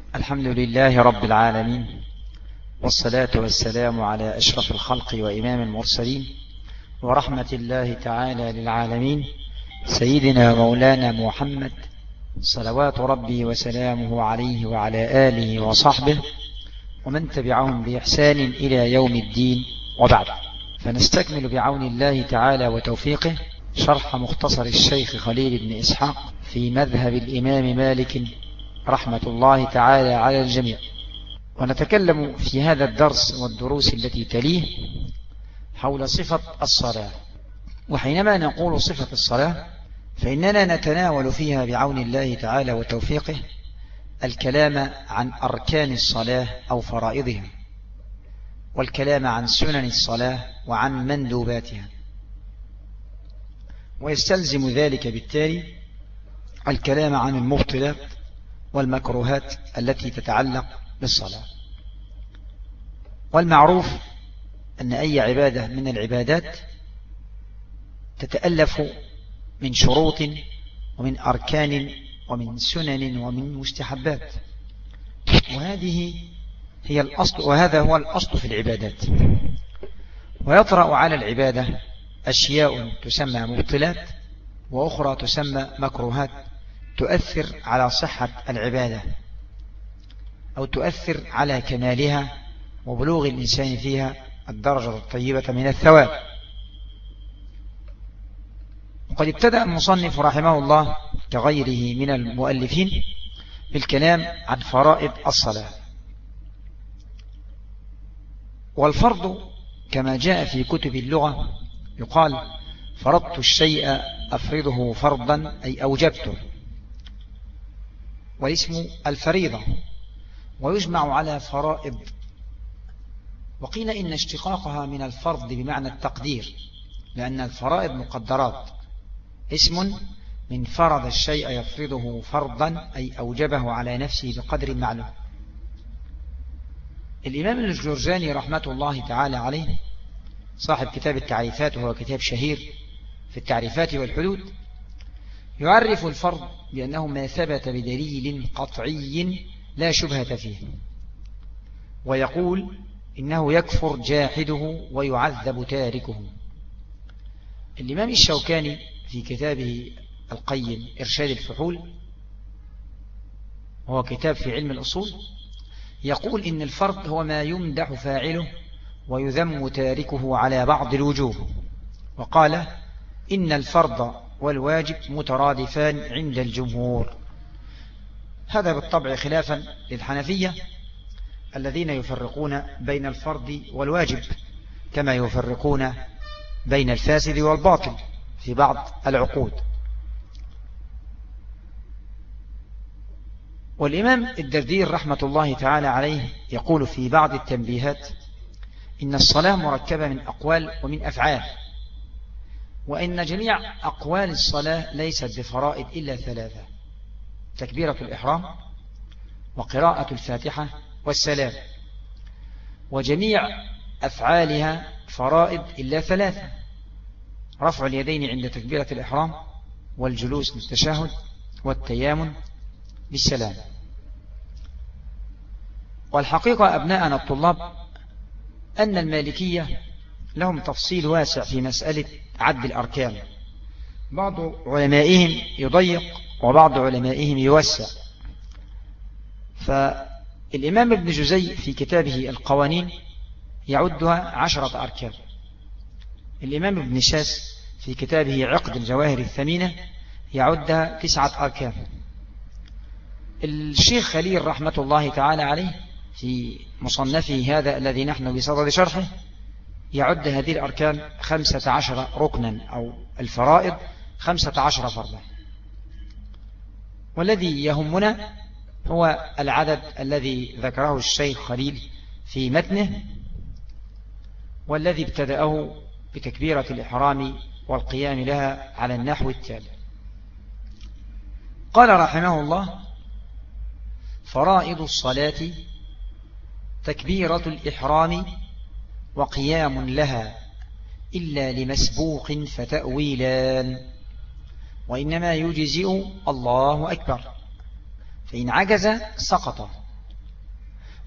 الحمد لله رب العالمين، والصلاة والسلام على أشرف الخلق وإمام المرسلين ورحمة الله تعالى للعالمين، سيدنا مولانا محمد صلوات ربي وسلامه عليه وعلى آله وصحبه ومن تبعهم بإحسان إلى يوم الدين. وبعد، فنستكمل بعون الله تعالى وتوفيقه شرح مختصر الشيخ خليل بن إسحاق في مذهب الإمام مالك رحمة الله تعالى على الجميع. ونتكلم في هذا الدرس والدروس التي تليه حول صفة الصلاة. وحينما نقول صفة الصلاة فإننا نتناول فيها بعون الله تعالى وتوفيقه الكلام عن أركان الصلاة أو فرائضها، والكلام عن سنن الصلاة وعن مندوباتها، ويستلزم ذلك بالتالي الكلام عن المبطلات والمكروهات التي تتعلق بالصلاة. والمعروف أن أي عبادة من العبادات تتألف من شروط ومن أركان ومن سنن ومن مستحبات، وهذه هي الأصل، وهذا هو الأصل في العبادات. ويطرأ على العبادة أشياء تسمى مبطلات وأخرى تسمى مكروهات تؤثر على صحة العبادة أو تؤثر على كمالها وبلوغ الإنسان فيها الدرجة الطيبة من الثواب. وقد ابتدأ المصنف رحمه الله كغيره من المؤلفين بالكلام عن فرائض الصلاة. والفرض كما جاء في كتب اللغة يقال فرضت الشيء أفرضه فرضا أي أوجبته، والاسم الفريضة، ويجمع على فرائض. وقيل إن اشتقاقها من الفرض بمعنى التقدير، لأن الفرائض مقدرات، اسم من فرض الشيء يفرضه فرضا أي أوجبه على نفسه بقدر معلوم. الإمام الجرجاني رحمة الله تعالى عليه صاحب كتاب التعريفات، وهو كتاب شهير في التعريفات والحدود، يعرف الفرض بأنه ما ثبت بدليل قطعي لا شبهة فيه، ويقول إنه يكفر جاحده ويعذب تاركه. الإمام الشوكاني في كتابه القيم إرشاد الفحول، وهو كتاب في علم الأصول، يقول إن الفرض هو ما يمدح فاعله ويذم تاركه على بعض الوجوه. وقال إن الفرض والواجب مترادفان عند الجمهور. هذا بالطبع خلافا للحنفية الذين يفرقون بين الفرض والواجب كما يفرقون بين الفاسد والباطل في بعض العقود. والإمام الدردير رحمة الله تعالى عليه يقول في بعض التنبيهات إن الصلاة مركبة من أقوال ومن أفعال، وإن جميع أقوال الصلاة ليست بفرائض إلا ثلاثة: تكبيرة الإحرام وقراءة الفاتحة والسلام. وجميع أفعالها فرائض إلا ثلاثة: رفع اليدين عند تكبيرة الإحرام، والجلوس للتشهد، والتيامن بالسلام. والحقيقة أبناءنا الطلاب أن المالكية لهم تفصيل واسع في مسألة عد الأركان، بعض علمائهم يضيق وبعض علمائهم يوسع. فالإمام ابن جزي في كتابه القوانين يعدها 10 أركان. الإمام ابن شاس في كتابه عقد الجواهر الثمينة يعدها 9 أركان. الشيخ خليل رحمة الله تعالى عليه في مصنفه هذا الذي نحن بصدد شرحه يعد هذه الأركان 15 ركنا، أو الفرائض 15 فرضا. والذي يهمنا هو العدد الذي ذكره الشيخ خليل في متنه، والذي ابتدأه بتكبيرة الإحرام والقيام لها على النحو التالي. قال رحمه الله: فرائض الصلاة تكبيرة الإحرام وقيام لها إلا لمسبوق فتأويلان، وإنما يجزئ الله أكبر، فإن عجز سقط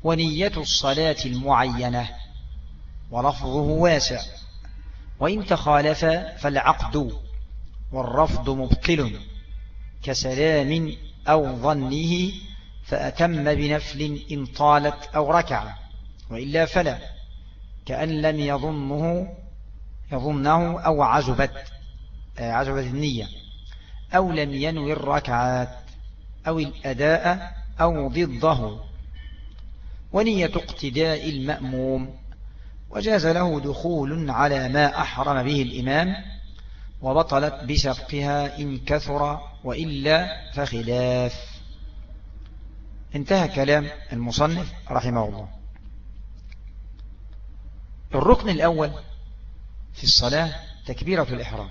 ونية الصلاة المعينة، ولفظه واسع، وإن تخالف فالعقد والرفض مبطل، كسلام أو ظنه فأتم بنفل إن طالت أو ركع، وإلا فلا، كأن لم يظنه أو عزبت النية، أو لم ينوي الركعات أو الأداء أو ضده. ونية اقتداء المأموم، وجاز له دخول على ما أحرم به الإمام، وبطلت بسبقها إن كثر، وإلا فخلاف. انتهى كلام المصنف رحمه الله. الركن الأول في الصلاة تكبيرة الإحرام،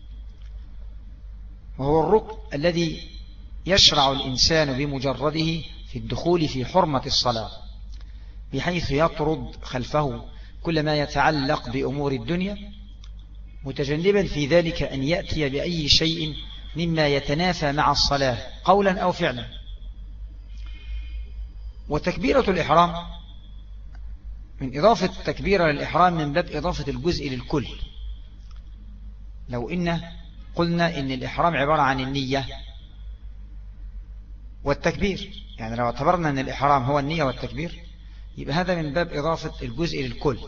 وهو الركن الذي يشرع الإنسان بمجرده في الدخول في حرمة الصلاة، بحيث يطرد خلفه كل ما يتعلق بأمور الدنيا، متجنبا في ذلك أن يأتي بأي شيء مما يتنافى مع الصلاة قولا أو فعلا. وتكبيرة الإحرام من إضافة تكبيرة للإحرام من باب إضافة الجزء للكل. لو قلنا إن الإحرام عبارة عن النية والتكبير، يعني لو اعتبرنا أن الإحرام هو النية والتكبير، يبقى هذا من باب إضافة الجزء للكل.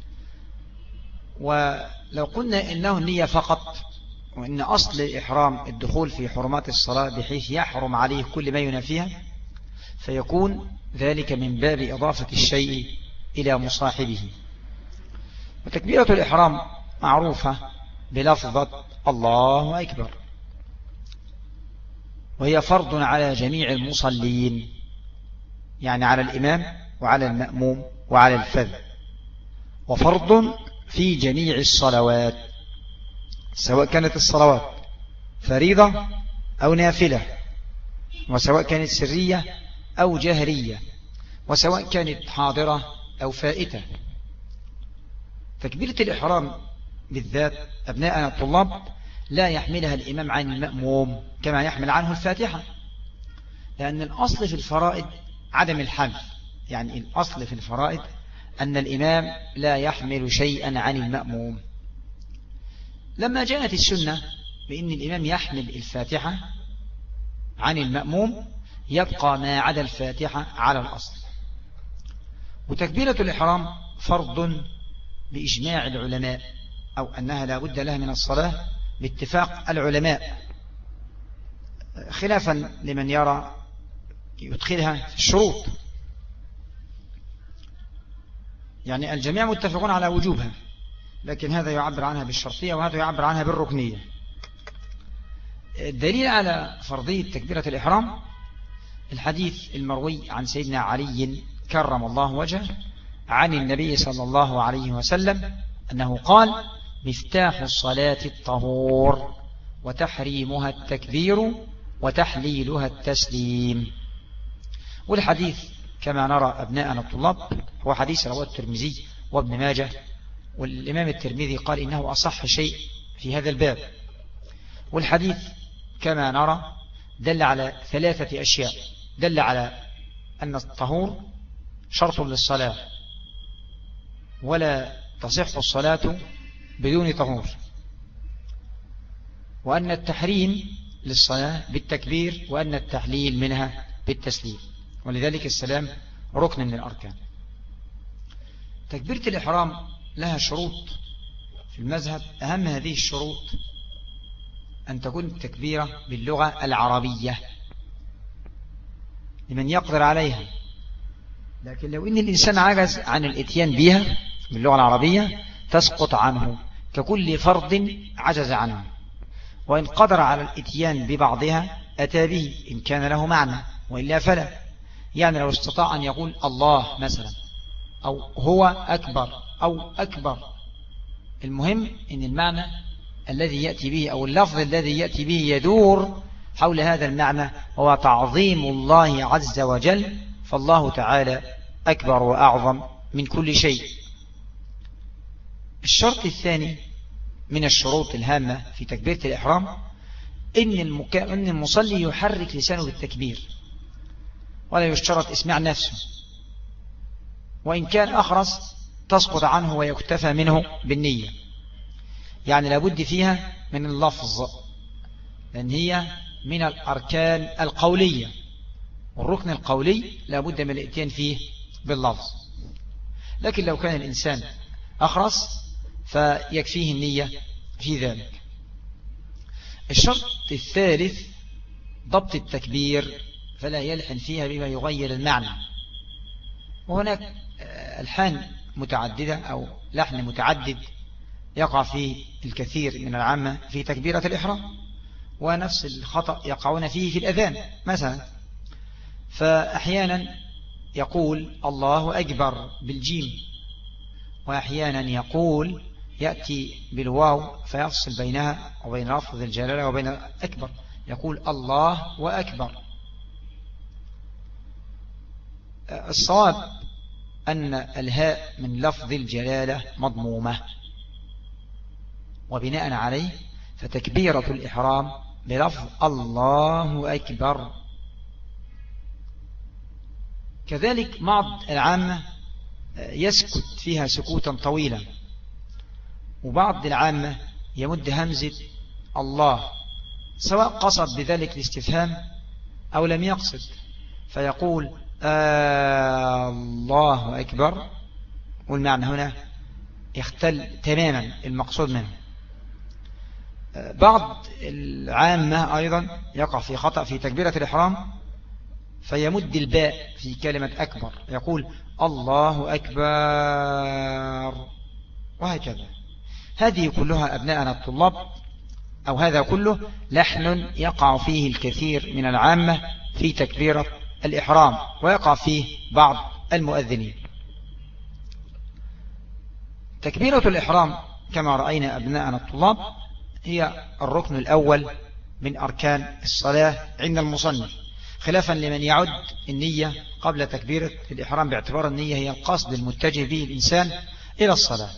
ولو قلنا إنه النية فقط، وإن أصل الإحرام الدخول في حرمات الصلاة بحيث يحرم عليه كل ما ينافيها، فيكون ذلك من باب إضافة الشيء إلى مصاحبه. وتكبيرة الإحرام معروفة بلفظة الله أكبر، وهي فرض على جميع المصلين، يعني على الإمام وعلى المأموم وعلى الفذ، وفرض في جميع الصلوات، سواء كانت الصلوات فريضة أو نافلة، وسواء كانت سرية أو جهرية، وسواء كانت حاضرة أو فائتة. تكبيرة الإحرام بالذات أبناءنا الطلاب لا يحملها الإمام عن المأموم كما يحمل عنه الفاتحة، لأن الأصل في الفرائض عدم الحمل، يعني الأصل في الفرائض أن الإمام لا يحمل شيئا عن المأموم. لما جاءت السنة بأن الإمام يحمل الفاتحة عن المأموم، يبقى ما عدا الفاتحة على الأصل. وتكبيرة الإحرام فرض بإجماع العلماء، أو أنها لا بد لها من الصلاة باتفاق العلماء، خلافا لمن يرى يدخلها في الشروط، يعني الجميع متفقون على وجوبها، لكن هذا يعبر عنها بالشرطية وهذا يعبر عنها بالركنية. الدليل على فرضية تكبيرة الإحرام الحديث المروي عن سيدنا علي كرم الله وجهه عن النبي صلى الله عليه وسلم أنه قال: مفتاح الصلاة الطهور، وتحريمها التكبير، وتحليلها التسليم. والحديث كما نرى أبناءنا الطلاب هو حديث رواه الترمذي وابن ماجه، والإمام الترمذي قال إنه أصح شيء في هذا الباب. والحديث كما نرى دل على 3 أشياء: دل على أن الطهور شرط للصلاة، ولا تصح الصلاة بدون طهور، وأن التحريم للصلاة بالتكبير، وأن التحليل منها بالتسليم، ولذلك السلام ركن من الأركان. تكبيرة الإحرام لها شروط في المذهب، أهم هذه الشروط أن تكون التكبيرة باللغة العربية لمن يقدر عليها، لكن لو إن الإنسان عجز عن الإتيان بها باللغة العربية تسقط عنه ككل فرض عجز عنه، وإن قدر على الإتيان ببعضها أتى به إن كان له معنى، وإلا فلا. يعني لو استطاع أن يقول الله مثلا، أو هو أكبر، أو أكبر، المهم إن المعنى الذي يأتي به أو اللفظ الذي يأتي به يدور حول هذا المعنى، هو تعظيم الله عز وجل، فالله تعالى أكبر وأعظم من كل شيء. الشرط الثاني من الشروط الهامة في تكبيرة الإحرام إن المصلي يحرك لسانه بالتكبير، ولا يشترط إسماع نفسه، وإن كان أخرس تسقط عنه ويكتفى منه بالنية. يعني لابد فيها من اللفظ، لأن هي من الأركان القولية، والركن القولي لابد من الاتيان فيه باللفظ. لكن لو كان الإنسان أخرس فيكفيه النية في ذلك. الشرط الثالث ضبط التكبير فلا يلحن فيها بما يغير المعنى. وهناك ألحان متعددة أو لحن متعدد يقع فيه الكثير من العامة في تكبيرة الإحرام، ونفس الخطأ يقعون فيه في الأذان مثلا. فأحيانا يقول الله أكبر بالجيم، وأحيانا يقول يأتي بالواو فيفصل بينها وبين لفظ الجلالة وبين أكبر، يقول الله وأكبر. الصواب أن الهاء من لفظ الجلالة مضمومة، وبناء عليه فتكبيرة الإحرام بلفظ الله أكبر. كذلك بعض العامة يسكت فيها سكوتا طويلا، وبعض العامة يمد همزة الله، سواء قصد بذلك الاستفهام أو لم يقصد، فيقول الله أكبر، والمعنى هنا يختل تماما المقصود منه. بعض العامة أيضا يقع في خطأ في تكبيرة الإحرام فيمد الباء في كلمة أكبر، يقول الله أكبر، وهكذا. هذه كلها أبناءنا الطلاب، أو هذا كله لحن يقع فيه الكثير من العامة في تكبيرة الإحرام، ويقع فيه بعض المؤذنين. تكبيرة الإحرام كما رأينا أبناءنا الطلاب هي الركن الأول من أركان الصلاة عند المصنف، خلافا لمن يعد النية قبل تكبيرة الإحرام باعتبار النية هي القصد المتجه به الإنسان إلى الصلاة.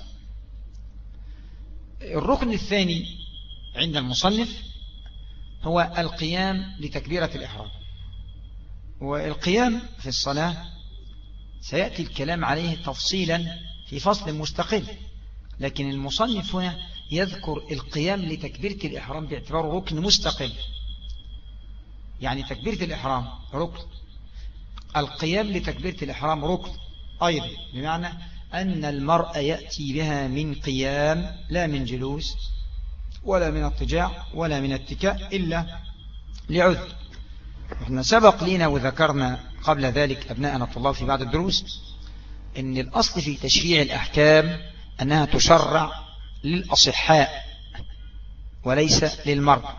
الركن الثاني عند المصنف هو القيام لتكبيرة الإحرام. والقيام في الصلاة سيأتي الكلام عليه تفصيلا في فصل مستقل، لكن المصنف هنا يذكر القيام لتكبيرة الإحرام باعتباره ركن مستقل. يعني تكبيرة الإحرام ركن، القيام لتكبيرة الإحرام ركن أيضا، بمعنى أن المرء يأتي بها من قيام، لا من جلوس ولا من اضطجاع ولا من اتكاء إلا لعذر. احنا سبق لنا وذكرنا قبل ذلك أبناءنا الطلاب في بعض الدروس أن الأصل في تشريع الأحكام أنها تشرع للأصحاء وليس للمرضى،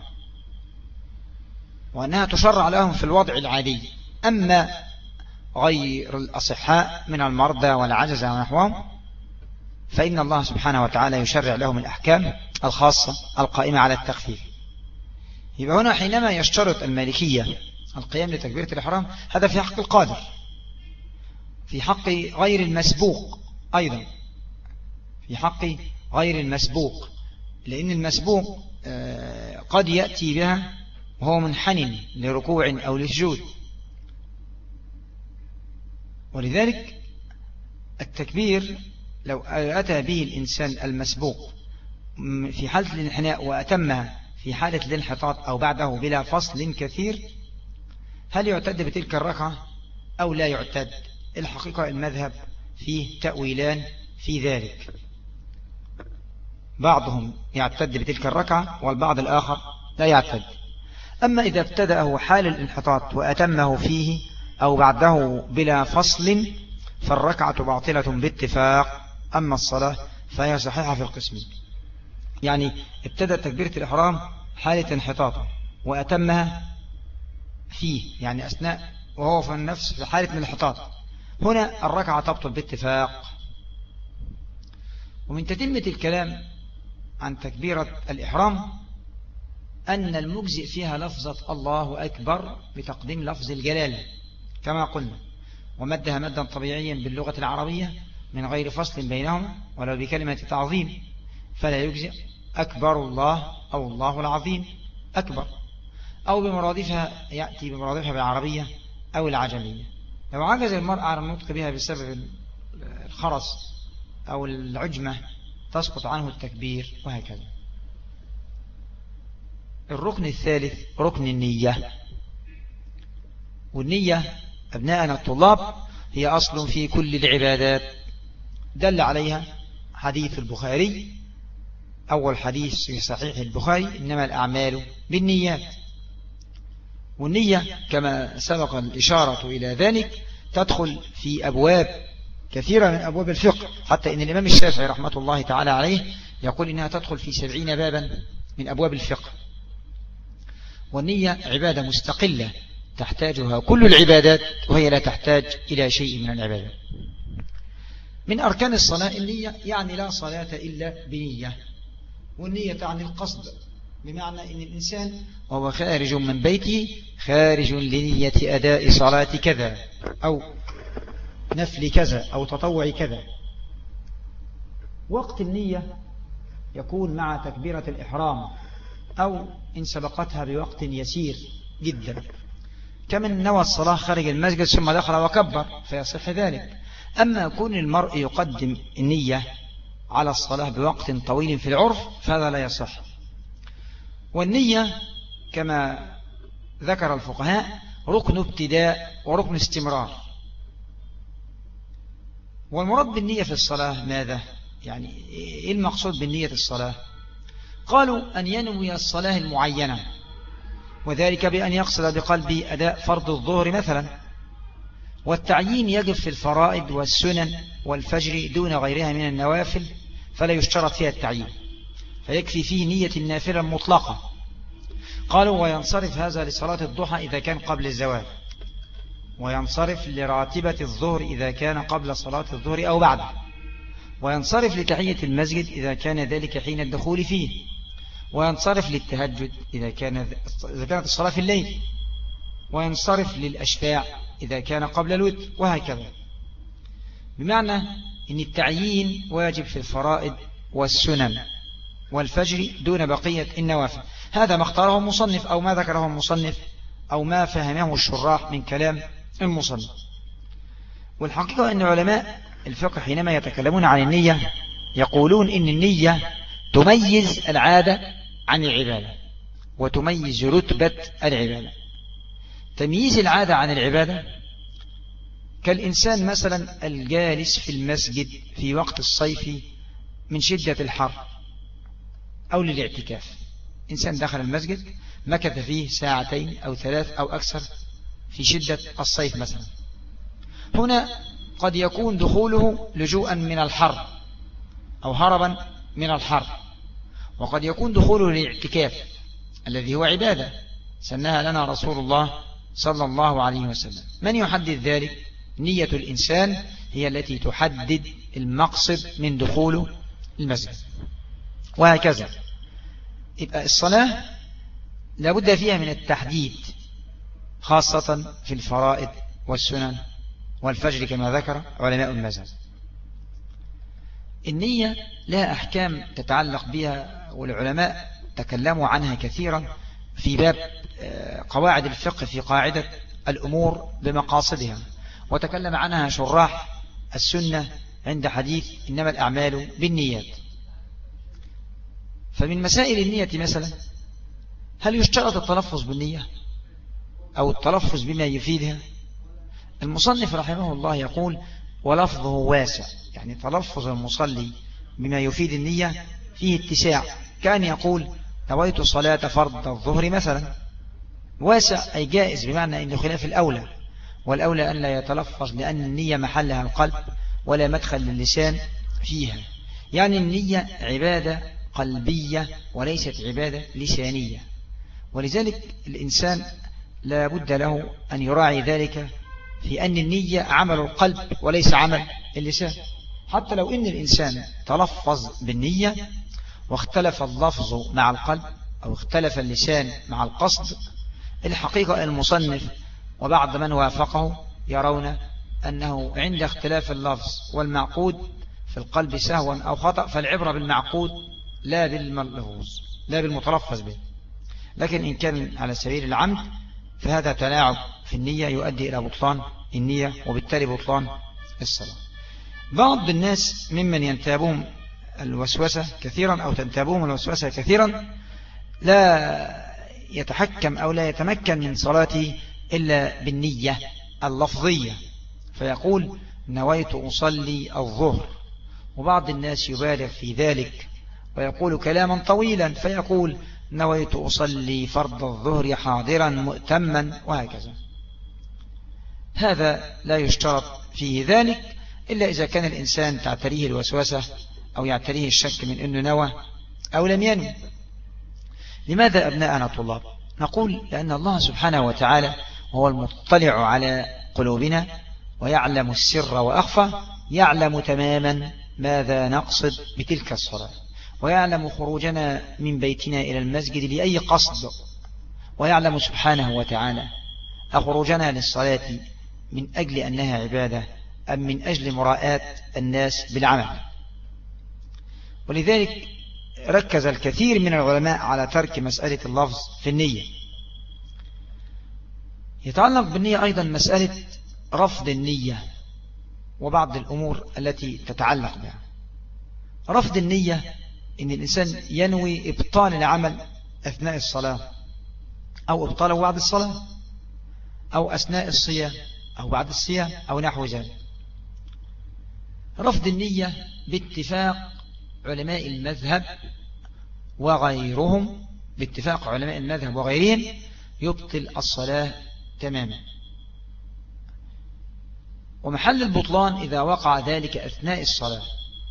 وأنها تشرع لهم في الوضع العادي. أما غير الأصحاء من المرضى والعجزة ونحوهم فإن الله سبحانه وتعالى يشرع لهم الأحكام الخاصة القائمة على التخفيف. يبقى هنا حينما يشترط المالكية القيام لتكبيرة الإحرام، هذا في حق القادر، في حق غير المسبوق أيضا، في حق غير المسبوق، لأن المسبوق قد يأتي بها وهو منحن لركوع أو لسجود. ولذلك التكبير لو أتى به الإنسان المسبوق في حالة الانحناء وأتمها في حالة الانحطاط أو بعده بلا فصل كثير، هل يعتد بتلك الركعة أو لا يعتد؟ الحقيقة المذهب فيه تأويلان في ذلك، بعضهم يعتد بتلك الركعة والبعض الآخر لا يعتد. أما إذا ابتدأه حال الانحطاط وأتمه فيه أو بعده بلا فصل فالركعة باطلة باتفاق، أما الصلاة فهي صحيحة في القسمين. يعني ابتدأ تكبيرة الإحرام حالة انحطاطه وأتمها فيه، يعني أثناء وهو في النفس في حالة من الانحطاط، هنا الركعة تبطل باتفاق. ومن تتمة الكلام عن تكبيرة الإحرام أن المجزئ فيها لفظة الله أكبر بتقديم لفظ الجلالة كما قلنا، ومدها مدا طبيعيا باللغة العربية من غير فصل بينهما ولو بكلمة تعظيم، فلا يجزئ أكبر الله أو الله العظيم أكبر، أو بمرادفها يأتي بمرادفها بالعربية أو العجمية. لو عجز المرء عن النطق بها بسبب الخرس أو العجمة تسقط عنه التكبير، وهكذا. الركن الثالث ركن النية. والنية أبناءنا الطلاب هي أصل في كل العبادات، دل عليها حديث البخاري، أول حديث في صحيح البخاري: إنما الأعمال بالنيات. والنية كما سبق الإشارة إلى ذلك تدخل في أبواب كثيرة من أبواب الفقه، حتى إن الإمام الشافعي رحمة الله تعالى عليه يقول إنها تدخل في 70 بابا من أبواب الفقه. والنية عبادة مستقلة تحتاجها كل العبادات، وهي لا تحتاج إلى شيء من العبادات. من أركان الصلاة النية، يعني لا صلاة إلا بنية. والنية تعني القصد، بمعنى أن الإنسان وهو خارج من بيته خارج لنية أداء صلاة كذا أو نفل كذا أو تطوع كذا. وقت النية يكون مع تكبيرة الإحرام، أو إن سبقتها بوقت يسير جدا، كمن نوى الصلاة خارج المسجد ثم دخل وكبر فيصح ذلك. أما يكون المرء يقدم النية على الصلاة بوقت طويل في العرف فهذا لا يصح. والنية كما ذكر الفقهاء ركن ابتداء وركن استمرار. والمراد بالنية في الصلاة ماذا؟ يعني إيه المقصود بالنية الصلاة؟ قالوا أن ينوي الصلاة المعينة، وذلك بأن يقصد بقلبه أداء فرض الظهر مثلا. والتعيين يجب في الفرائض والسنن والفجر دون غيرها من النوافل، فلا يشترط فيها التعيين، فيكفي فيه نية النافلة المطلقة. قالوا وينصرف هذا لصلاة الضحى إذا كان قبل الزوال، وينصرف لراتبة الظهر إذا كان قبل صلاة الظهر أو بعد، وينصرف لتحية المسجد إذا كان ذلك حين الدخول فيه، وينصرف للتهجد إذا كانت الصلاة في الليل، وينصرف للأشفاع إذا كان قبل الوتر، وهكذا. بمعنى أن التعيين واجب في الفرائض والسنن والفجر دون بقية النوافل. هذا ما اختاره المصنف أو ما ذكره المصنف أو ما فهمه الشراح من كلام المصنف. والحقيقة أن علماء الفقه حينما يتكلمون عن النية يقولون إن النية تميز العادة عن العبادة، وتميز رتبة العبادة. تمييز العادة عن العبادة كالإنسان مثلا الجالس في المسجد في وقت الصيف من شدة الحر أو للاعتكاف. إنسان دخل المسجد مكث فيه 2 أو 3 أو أكثر في شدة الصيف مثلا. هنا قد يكون دخوله لجوءا من الحر أو هربا من الحر، وقد يكون دخوله للاعتكاف الذي هو عبادة سنها لنا رسول الله صلى الله عليه وسلم. من يحدد ذلك؟ نية الإنسان هي التي تحدد المقصد من دخوله المسجد، وهكذا. يبقى الصلاة لابد فيها من التحديد، خاصة في الفرائض والسنن والفجر كما ذكر علماء المذهب. النية لها أحكام تتعلق بها، والعلماء تكلموا عنها كثيرا في باب قواعد الفقه في قاعدة الأمور بمقاصدها، وتكلم عنها شراح السنة عند حديث إنما الأعمال بالنيات. فمن مسائل النية مثلا هل يشترط التلفظ بالنية أو التلفظ بما يفيدها؟ المصنف رحمه الله يقول ولفظه واسع، يعني تلفظ المصلي بما يفيد النية فيه اتساع، كان يقول نويت صلاة فرض الظهر مثلا. واسع أي جائز، بمعنى أنه خلاف الأولى، والأولى أن لا يتلفظ لأن النية محلها القلب ولا مدخل للسان فيها. يعني النية عبادة قلبية وليست عبادة لسانية، ولذلك الإنسان لا بد له أن يراعي ذلك في أن النية عمل القلب وليس عمل اللسان. حتى لو أن الإنسان تلفظ بالنية واختلف اللفظ مع القلب أو اختلف اللسان مع القصد، الحقيقة المصنف وبعض من وافقه يرون أنه عند اختلاف اللفظ والمعقود في القلب سهوا أو خطأ فالعبرة بالمعقود لا بالملفوظ لا بالمتلفظ به. لكن إن كان على سبيل العمد فهذا تلاعب في النية يؤدي إلى بطلان النية وبالتالي بطلان الصلاة. بعض الناس ممن ينتابهم الوسوسة كثيرا أو تنتابهم الوسوسة كثيرا لا يتحكم أو لا يتمكن من صلاته إلا بالنية اللفظية، فيقول نويت أصلي الظهر. وبعض الناس يبالغ في ذلك ويقول كلاما طويلا فيقول نويت أصلي فرض الظهر حاضرا مؤتما، وهكذا. هذا لا يشترط فيه ذلك إلا إذا كان الإنسان تعتريه الوسوسة أو يعتريه الشك من أنه نوى أو لم ينوي. لماذا أبناءنا طلاب؟ نقول لأن الله سبحانه وتعالى هو المطلع على قلوبنا ويعلم السر وأخفى، يعلم تماما ماذا نقصد بتلك الصلاة، ويعلم خروجنا من بيتنا إلى المسجد لأي قصد، ويعلم سبحانه وتعالى أخروجنا للصلاة من أجل أنها عبادة أم من أجل مراءاة الناس بالعمل. ولذلك ركز الكثير من العلماء على ترك مسألة اللفظ في النية. يتعلق بالنية أيضا مسألة رفض النية وبعض الأمور التي تتعلق بها. رفض النية إن الإنسان ينوي إبطال العمل أثناء الصلاة أو إبطاله بعد الصلاة أو أثناء الصيام أو بعد الصيام أو نحو ذلك. رفض النية باتفاق علماء المذهب وغيرهم، باتفاق علماء المذهب وغيرهم يبطل الصلاة تماما. ومحل البطلان إذا وقع ذلك أثناء الصلاة.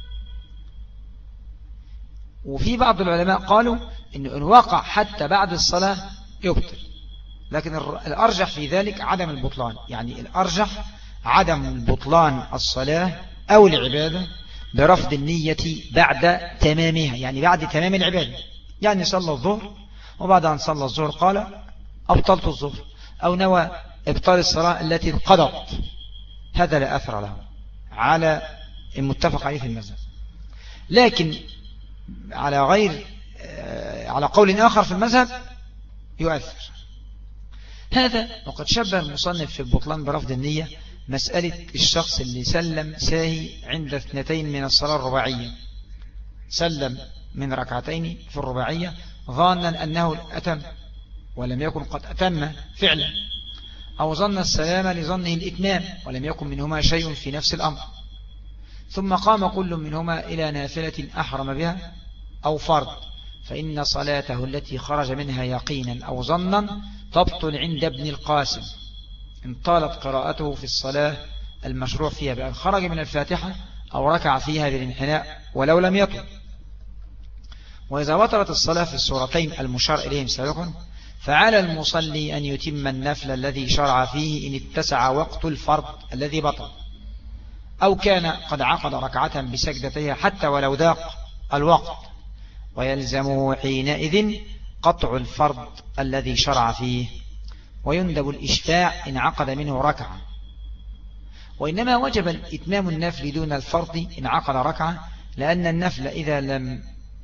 وفي بعض العلماء قالوا إن وقع حتى بعد الصلاة يبطل، لكن الأرجح في ذلك عدم البطلان، يعني الأرجح عدم البطلان الصلاة أو العبادة برفض النية بعد تمامها، يعني بعد تمام العبادة. يعني صلى الظهر وبعد أن صلى الظهر قال أبطلت الظهر، أو نوى إبطال الصلاة التي انقضت، هذا لا أثر له على المتفق عليه في المذهب. لكن على قول آخر في المذهب يؤثر هذا. وقد شبه المصنف في البطلان برفض النية مسألة الشخص اللي سلم ساهي عند 2 من الصلاة الرباعية، سلم من ركعتين في الرباعية ظانا أنه أتم ولم يكن قد أتم فعلا، أو ظن السلام لظنه الإتمام ولم يكن منهما شيء في نفس الأمر، ثم قام كل منهما إلى نافلة أحرم بها أو فرض، فإن صلاته التي خرج منها يقينا أو ظنا تبطل عند ابن القاسم إن طالت قراءته في الصلاة المشروع فيها بأن خرج من الفاتحة أو ركع فيها بالانحناء ولو لم يطل. وإذا بطلت الصلاة في السورتين المشار إليهم سابقا فعلى المصلي أن يتم النفل الذي شرع فيه إن اتسع وقت الفرض الذي بطل، أو كان قد عقد ركعة بسجدتها حتى ولو ضاق الوقت، ويلزمه حينئذ قطع الفرض الذي شرع فيه، ويندب الإشفاع إن عقد منه ركعة. وإنما وجب إتمام النفل دون الفرض إن عقد ركعة، لأن النفل إذا لم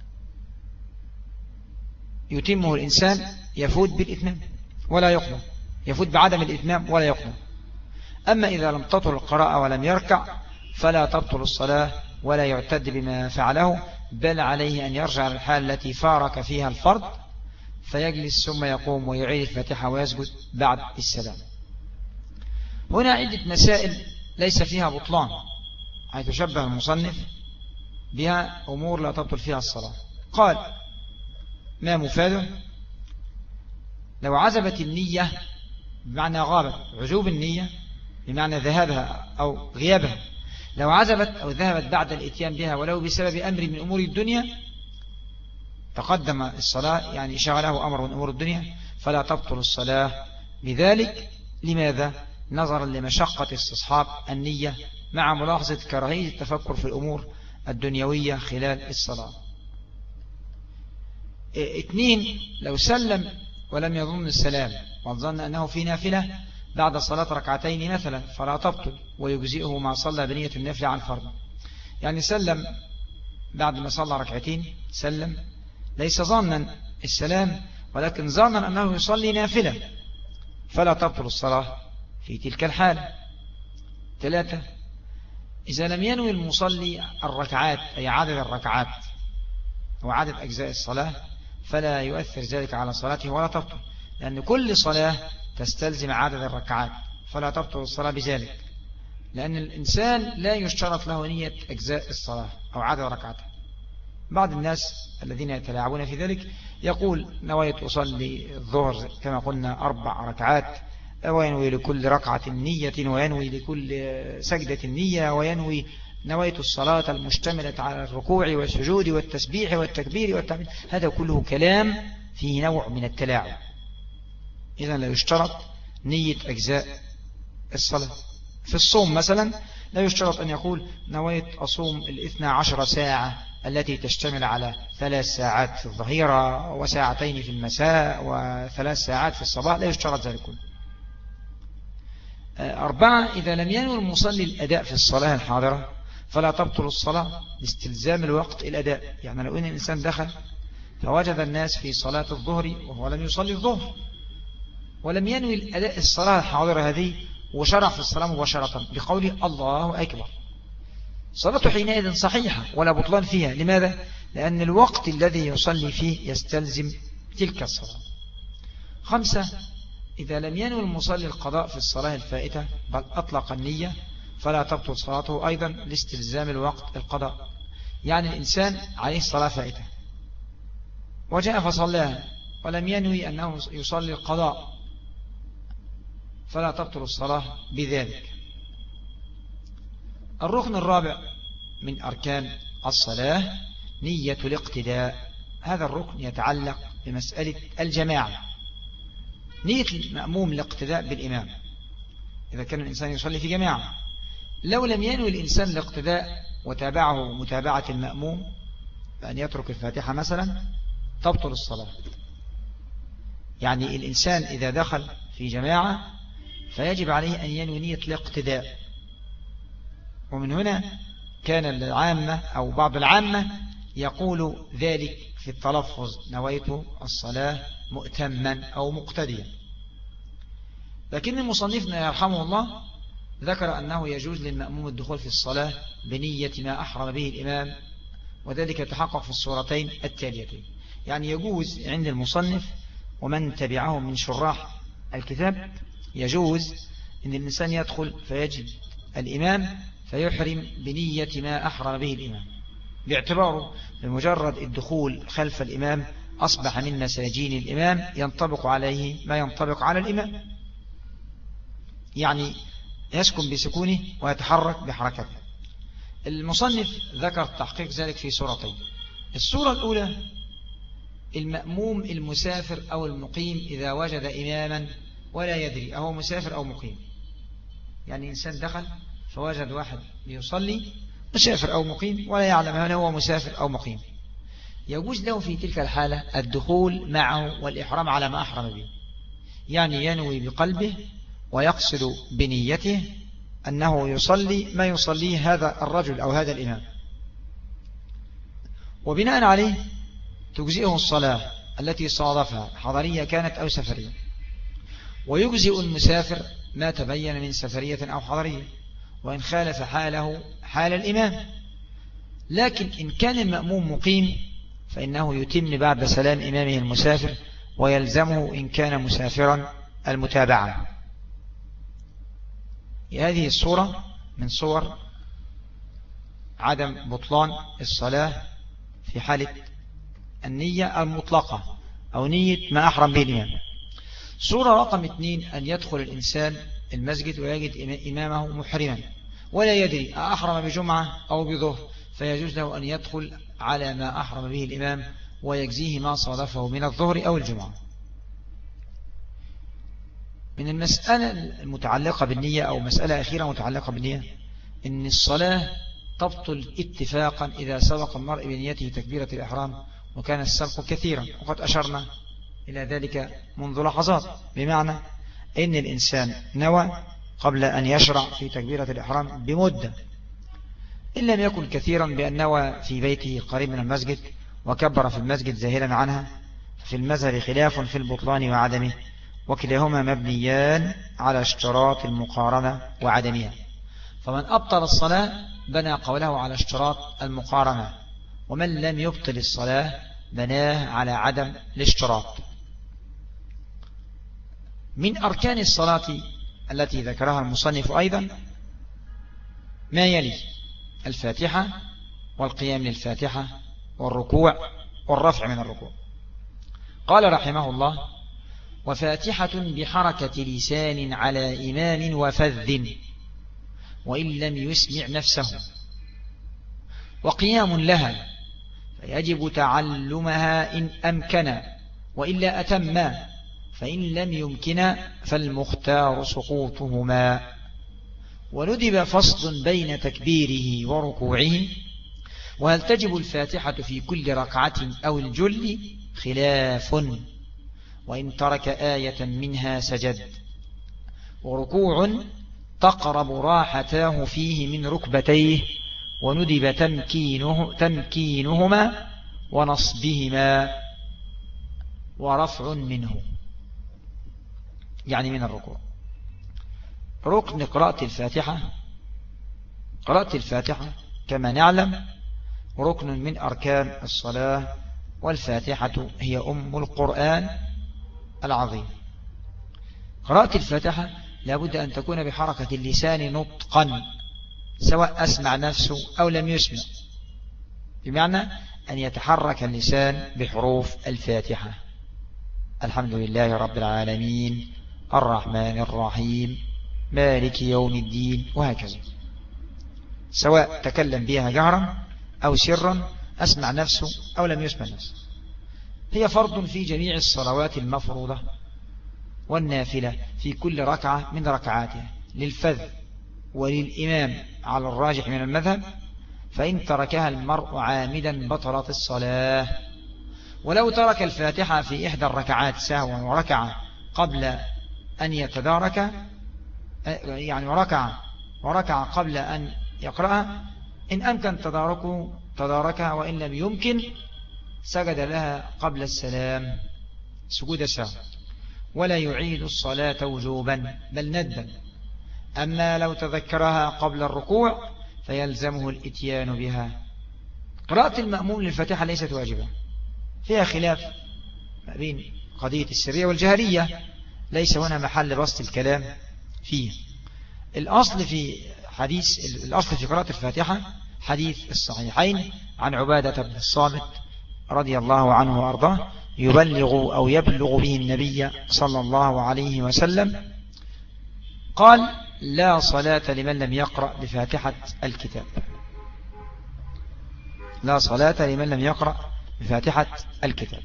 يتمه الإنسان يفوت بالإتمام ولا يقضى، يفوت بعدم الإتمام ولا يقضى. أما إذا لم تطل القراءة ولم يركع فلا تبطل الصلاة ولا يعتد بما فعله، بل عليه أن يرجع للحال التي فارق فيها الفرض فيجلس ثم يقوم ويعيد الفاتحة ويسجد بعد السلام. هنا عدة مسائل ليس فيها بطلان، حيث شبه المصنف بها أمور لا تبطل فيها الصلاة. قال: ما مفاده؟ لو عزبت النية بمعنى غابت، عزوب النية بمعنى ذهابها أو غيابها، لو عزبت أو ذهبت بعد الاتيان بها ولو بسبب أمر من أمور الدنيا، تقدم الصلاة يعني شغله أمر من أمور الدنيا، فلا تبطل الصلاة بذلك. لماذا؟ نظرا لمشقة استصحاب النية مع ملاحظة كراهية التفكر في الأمور الدنيوية خلال الصلاة. 2. لو سلم ولم يظن السلام وظن أنه في نافلة بعد صلاة ركعتين مثلا فلا تبطل، ويجزئه ما صلى بنية النافلة عن فرض. يعني سلم بعد ما صلى ركعتين، سلم ليس ظنا السلام ولكن ظنا أنه يصلي نافلة، فلا تبطل الصلاة في تلك الحالة. 3. إذا لم ينوي المصلي الركعات أي عدد الركعات وعدد أجزاء الصلاة فلا يؤثر ذلك على صلاته ولا تبطل، لأن كل صلاة تستلزم عدد الركعات فلا تبطل الصلاة بذلك، لأن الإنسان لا يشترط له نية أجزاء الصلاة أو عدد ركعتها. بعض الناس الذين يتلاعبون في ذلك يقول نويت أصلي الظهر كما قلنا 4 ركعات، وينوي لكل ركعة نية، وينوي لكل سجدة نية، وينوي نويت الصلاة المشتملة على الركوع والسجود والتسبيح والتكبير والتحميد. هذا كله كلام فيه نوع من التلاعب. إذن لا يشترط نية أجزاء الصلاة. في الصوم مثلا لا يشترط أن يقول نويت أصوم 12 ساعة التي تشتمل على 3 ساعات في الظهيرة وساعتين في المساء و3 ساعات في الصباح، لا يشترط ذلك كله. 4 إذا لم ينوي المصلي الأداء في الصلاة الحاضرة فلا تبطل الصلاة لاستلزام الوقت الأداء. يعني لو أن الإنسان دخل فوجد الناس في صلاة الظهر وهو لم يصلي الظهر ولم ينوي الأداء الصلاة الحاضرة هذه وشرع في الصلاة مباشرة بقوله الله أكبر، صلاته حينئذ صحيحة ولا بطلان فيها. لماذا؟ لأن الوقت الذي يصلي فيه يستلزم تلك الصلاة. 5 إذا لم ينوي المصلي القضاء في الصلاة الفائتة بل أطلق النية فلا تبطل صلاته أيضا لاستلزام الوقت القضاء. يعني الإنسان عليه الصلاة فائتة وجاء فصلاها ولم ينوي أنه يصلي القضاء فلا تبطل الصلاة بذلك. الركن الرابع من أركان الصلاة نية الاقتداء. هذا الركن يتعلق بمسألة الجماعة. نية المأموم الاقتداء بالإمام إذا كان الإنسان يصلي في جماعة. لو لم ينوي الإنسان الاقتداء وتابعه متابعة المأموم بأن يترك الفاتحة مثلا تبطل الصلاة. يعني الإنسان إذا دخل في جماعة فيجب عليه أن ينوي نية الاقتداء. ومن هنا كان العامة أو بعض العامة يقول ذلك في التلفظ نويت الصلاة مؤتما أو مقتديا. لكن المصنفنا يرحمه الله ذكر أنه يجوز للمأموم الدخول في الصلاة بنية ما أحرم به الإمام، وذلك يتحقق في الصورتين التاليتين. يعني يجوز عند المصنف ومن تبعه من شراح الكتاب يجوز أن الإنسان يدخل فيجد الإمام فيحرم بنية ما أحرم به الإمام، باعتباره بمجرد الدخول خلف الإمام أصبح من مساجين الإمام ينطبق عليه ما ينطبق على الإمام، يعني يسكن بسكونه ويتحرك بحركته. المصنف ذكر تحقيق ذلك في صورتين. الصورة الأولى المأموم المسافر أو المقيم إذا وجد إماما ولا يدري أهو مسافر أو مقيم. يعني إنسان دخل فوجد واحد يصلي مسافر أو مقيم ولا يعلم هل هو مسافر أو مقيم، يجوز له في تلك الحالة الدخول معه والإحرام على ما أحرم به. يعني ينوي بقلبه ويقصد بنيته أنه يصلي ما يصليه هذا الرجل أو هذا الإمام، وبناء عليه تجزئه الصلاة التي صادفها حضرية كانت أو سفرية، ويجزئ المسافر ما تبين من سفرية أو حضرية وإن خالف حاله حال الإمام. لكن إن كان المأموم مقيم فإنه يتم بعد سلام إمامه المسافر ويلزمه إن كان مسافرا المتابعة. هذه الصورة من صور عدم بطلان الصلاة في حالة النية المطلقة أو نية ما أحرم به الإمام. صورة رقم 2 أن يدخل الإنسان المسجد ويجد إمامه محرما ولا يدري أحرم بجمعة أو بظهر، فيجوز له أن يدخل على ما أحرم به الإمام ويجزيه ما صادفه من الظهر أو الجمعة. من المسألة المتعلقة بالنية أو مسألة أخيرة متعلقة بالنية إن الصلاة تبطل اتفاقا إذا سبق المرء بنيته تكبيرة الإحرام وكان السبق كثيرا، وقد أشرنا إلى ذلك منذ لحظات، بمعنى إن الإنسان نوى قبل أن يشرع في تكبيرة الإحرام بمدة، إن لم يكن كثيرا بأن نوى في بيته قريب من المسجد وكبر في المسجد زاهلا عنها، في المذهب خلاف في البطلان وعدمه، وكلاهما مبنيان على اشتراط المقارنة وعدمها. فمن أبطل الصلاة بنى قوله على اشتراط المقارنة، ومن لم يبطل الصلاة بناه على عدم الاشتراط. من أركان الصلاة التي ذكرها المصنف أيضا ما يلي: الفاتحة والقيام للفاتحة والركوع والرفع من الركوع. قال رحمه الله: وفاتحة بحركة لسان على إمام وفذ وإن لم يسمع نفسه، وقيام لها فيجب تعلمها إن أمكن، وإلا أتما، فإن لم يمكن فالمختار سقوطهما. وندب فصل بين تكبيره وركوعه، وهل تجب الفاتحة في كل ركعة أو الجل خلاف، وإن ترك آية منها سجد. وركوع تقرب راحتاه فيه من ركبتيه، وندب تمكينهما ونصبهما ورفع منه، يعني من الركوع. ركن قراءة الفاتحة كما نعلم ركن من أركان الصلاة، والفاتحة هي أم القرآن العظيم. قراءة الفاتحة لابد أن تكون بحركة اللسان نطقا، سواء أسمع نفسه أو لم يسمع، بمعنى أن يتحرك اللسان بحروف الفاتحة: الحمد لله رب العالمين، الرحمن الرحيم، مالك يوم الدين، وهكذا، سواء تكلم بها جهرا أو سرا، أسمع نفسه أو لم يسمع نفسه. هي فرض في جميع الصلوات المفروضة والنافلة في كل ركعة من ركعاتها، للفذ وللإمام على الراجح من المذهب، فإن تركها المرء عامدا بطلت الصلاة. ولو ترك الفاتحة في إحدى الركعات سهوا وركع قبل أن يتدارك، يعني وركع قبل أن يقرأها، إن أمكن تداركها، وإن لم يمكن سجد لها قبل السلام سجود سهو، ولا يعيد الصلاة وجوبا بل ندبا. أما لو تذكرها قبل الركوع فيلزمه الاتيان بها. قراءة المأموم للفاتحة ليست واجبة، فيها خلاف ما بين قضية السرية والجهرية، ليس هنا محل بسط الكلام فيه. الأصل في قراءة الفاتحة حديث الصحيحين عن عبادة بن الصامت رضي الله عنه وأرضاه، يبلغ به النبي صلى الله عليه وسلم قال: لا صلاة لمن لم يقرأ بفاتحة الكتاب. لا صلاة لمن لم يقرأ بفاتحة الكتاب.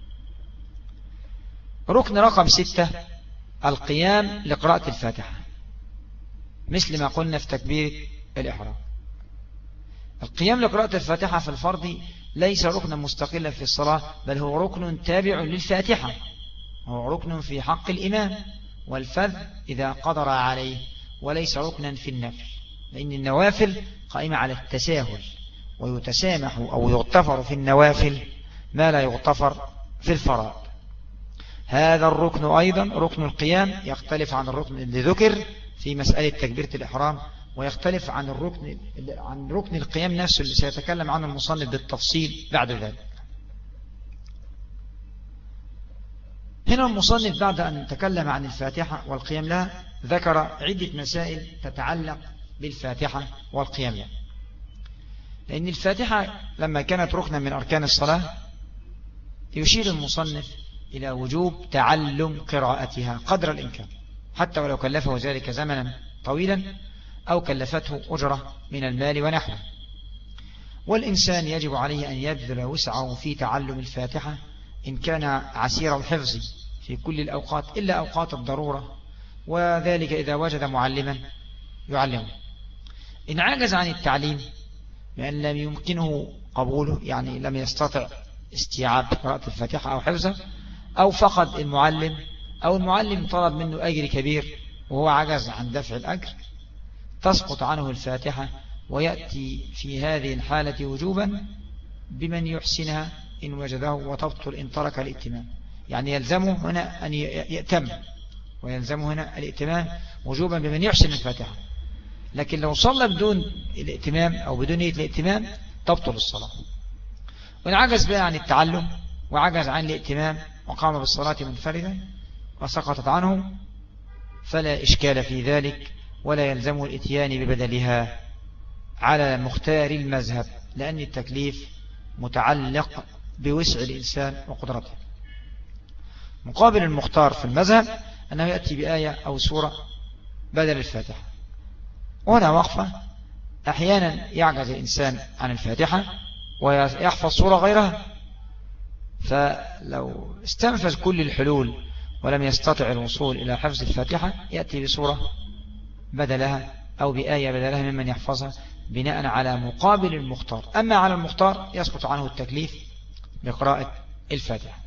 ركن رقم 6: القيام لقراءة الفاتحة، مثل ما قلنا في تكبير الإحرام. القيام لقراءة الفاتحة في الفرض ليس ركنا مستقلا في الصلاة، بل هو ركن تابع للفاتحة، هو ركن في حق الإمام والفذ إذا قدر عليه، وليس ركنا في النفل، لأن النوافل قائمة على التساهل، ويتسامح أو يغتفر في النوافل ما لا يغتفر في الفرائض. هذا الركن أيضا ركن القيام يختلف عن الركن اللي ذكر في مسألة تكبيرة الإحرام، ويختلف عن ركن القيام نفسه اللي سيتكلم عنه المصنف بالتفصيل بعد ذلك. هنا المصنف بعد أن تكلم عن الفاتحة والقيام لها ذكر عدة مسائل تتعلق بالفاتحة والقيام لها، لأن الفاتحة لما كانت ركنا من أركان الصلاة يشير المصنف إلى وجوب تعلم قراءتها قدر الإمكان، حتى ولو كلفه ذلك زمنا طويلا أو كلفته أجرة من المال ونحوه. والإنسان يجب عليه أن يبذل وسعه في تعلم الفاتحة إن كان عسير الحفظ في كل الأوقات إلا أوقات الضرورة، وذلك إذا وجد معلما يعلمه. إن عجز عن التعليم لأن لم يمكنه قبوله، يعني لم يستطع استيعاب قراءة الفاتحة أو حفظها، أو فقد المعلم، أو المعلم طلب منه أجر كبير وهو عجز عن دفع الأجر، تسقط عنه الفاتحة، ويأتي في هذه الحالة وجوبا بمن يحسنها إن وجده، وتبطل إن ترك الائتمام. يعني يلزمه هنا أن يأتم، ويلزمه هنا الائتمام وجوبا بمن يحسن الفاتحة. لكن لو صلى بدون الائتمام أو بدون نية الائتمام تبطل الصلاة. وإن عجز بقى عن التعلم وعجز عن الائتمام وقام بالصلاة منفردا وسقطت عنه فلا إشكال في ذلك، ولا يلزم الاتيان ببدلها على مختار المذهب، لأن التكليف متعلق بوسع الإنسان وقدرته. مقابل المختار في المذهب أنه يأتي بآية أو سورة بدل الفاتحة. وهنا وقفة، أحيانا يعجز الإنسان عن الفاتحة ويحفظ سورة غيرها، فلو استنفذ كل الحلول ولم يستطع الوصول إلى حفظ الفاتحة يأتي بسورة بدلها أو بآية بدلها ممن يحفظها بناء على مقابل المختار. أما على المختار يسقط عنه التكليف بقراءة الفاتحة.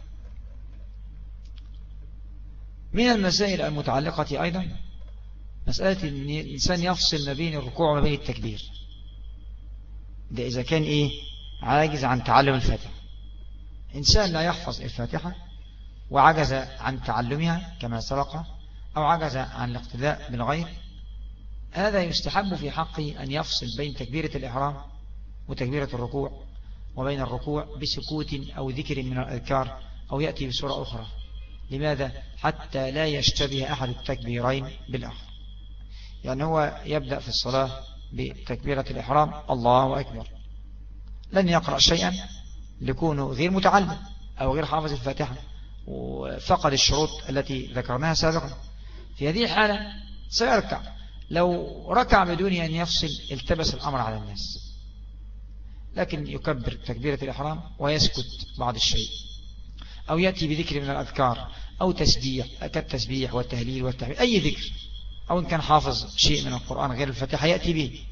من المسائل المتعلقة أيضا مسألة أن الإنسان يفصل ما بين الركوع وما بين التكبير، ده إذا كان عاجز عن تعلم الفاتحة. إنسان لا يحفظ الفاتحة وعجز عن تعلمها كما سبق، أو عجز عن الاقتداء بالغير، هذا يستحب في حقه أن يفصل بين تكبيرة الإحرام وتكبيرة الركوع، وبين الركوع بسكوت أو ذكر من الأذكار، أو يأتي بسورة أخرى. لماذا؟ حتى لا يشتبه أحد التكبيرين بالآخر. يعني هو يبدأ في الصلاة بتكبيرة الإحرام الله أكبر، لن يقرأ شيئا لكونه غير متعلم أو غير حافظ الفاتحة وفقد الشروط التي ذكرناها سابقا. في هذه الحالة سيركع. لو ركع بدون أن يفصل التبس الأمر على الناس، لكن يكبر تكبيرة الإحرام ويسكت بعض الشيء، أو يأتي بذكر من الأذكار أو تسبيح كالتسبيح والتهليل والتحميد، أي ذكر، أو إن كان حافظ شيء من القرآن غير الفاتحة يأتي به